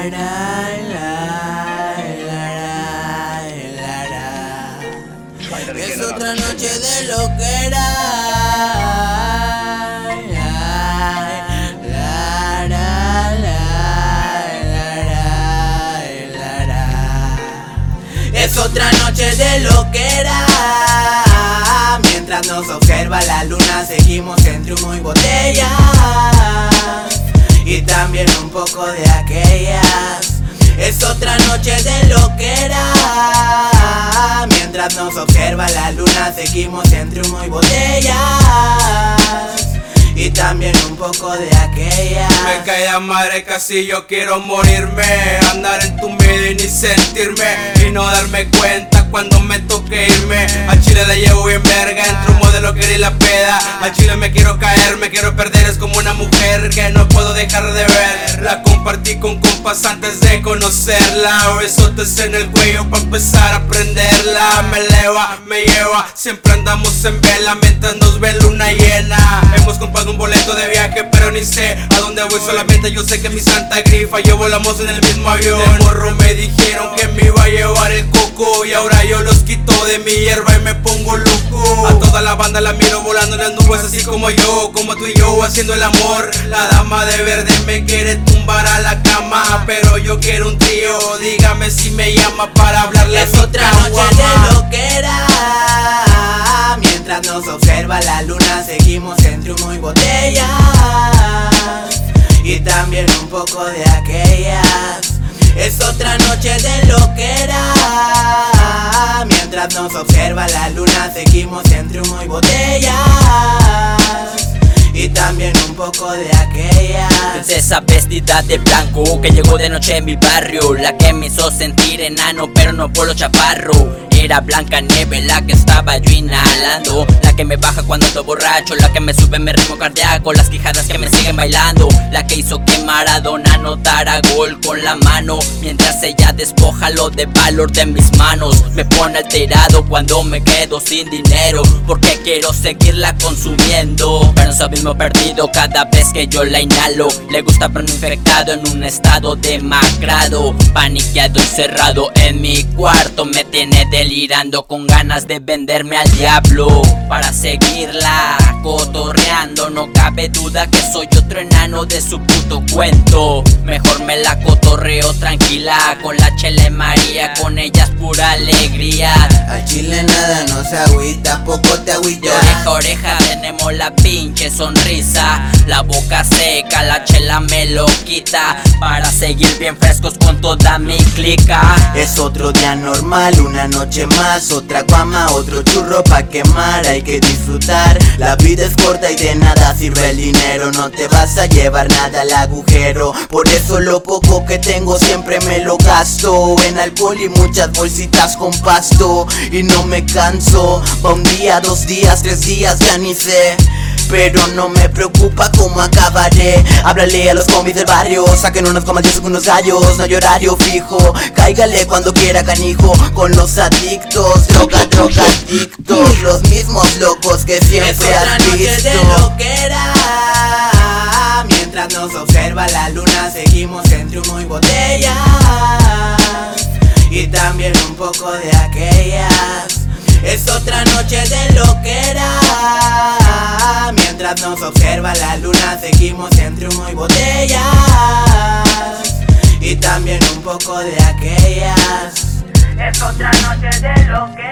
Es otra noche de loquera. Es otra noche de loquera. Mientras nos observa la luna, seguimos entre humo y botellas, y también un poco de aquellas. Es otra noche de loquera. Mientras nos observa la luna, seguimos entre humo y botellas, y también un poco de aquellas. Me cae la madre, casi yo quiero morirme. Andar en tu medio y ni sentirme, y no darme cuenta cuando me toque irme. A Chile la llevo bien verga, entre humo de lo que y la peda. A Chile me quiero caer, me quiero perder. Es como una mujer que no puedo dejar de ver. La compartí con compas antes de conocerla. Besotes en el cuello pa' empezar a aprenderla. Me eleva, me lleva, siempre andamos en vela mientras nos ve luna llena. Hemos comprado un boleto de viaje, pero ni sé a dónde voy. Solamente yo sé que mi santa grifa, yo volamos en el mismo avión. De morro me dijeron que me iba a llevar el coco, y ahora yo los quito de mi hierba y me pongo loco. A toda la banda la miro volando en las nubes, así como yo, como tú y yo haciendo el amor. La dama de verde me quiere tumbar a la cama, pero yo quiero un trío. Dígame si me llama para hablarle. Es otra noche de loquera. Mientras nos observa la luna, seguimos entre humo y botellas, y también un poco de aquellas. Es otra noche de loquera. Mientras nos observa la luna, seguimos entre humo y botellas, y también un poco de aquellas. Princesa vestida de blanco que llegó de noche en mi barrio, la que me hizo sentir enano pero no por lo chaparro. Era Blanca Nieve la que estaba yo inhalando, la que me baja cuando ando borracho, la que me sube mi ritmo cardíaco, las quijadas que me siguen bailando, la que hizo que Maradona anotara gol con la mano, mientras ella despoja lo de valor de mis manos. Me pone alterado cuando me quedo sin dinero, porque quiero seguirla consumiendo, pero en su abismo perdido cada vez que yo la inhalo. Le gusta verme infectado en un estado demacrado, paniqueado, encerrado en mi cuarto. Me tiene delirando con ganas de venderme al diablo para seguirla cotorreando. No cabe duda que soy otro enano de su puto cuento. Mejor me la cotorreo tranquila, con la Chele María, con ella es pura alegría. Al chile nada nos agüita, poco te agüita. De oreja a oreja tenemos la pinche sonrisa, la boca seca, la chela me lo quita, para seguir bien frescos con toda mi clica. Es otro día normal, una noche más, otra guama, otro churro pa' quemar. Hay que disfrutar, la vida es corta y de nada sirve el dinero. No te vas a llevar nada al agujero, por eso lo poco que tengo siempre me lo gasto en alcohol y muchas bolsitas con pasto. Y no me canso, va un día, 2 días, 3 días, ya ni sé, pero no me preocupa cómo acabaré. Háblale a los combis del barrio, saquen unos comas, yo unos gallos. No hay horario fijo, cáigale cuando quiera canijo. Con los adictos, droga, adictos, los mismos locos que siempre has visto. Es otra noche de loquera. Mientras nos observa la luna, seguimos entre humo y botellas, y también un poco de aquellas. Es otra noche de loquera. Mientras nos observa la luna, seguimos entre humo y botellas, y también un poco de aquellas. Es otra noche de loquera.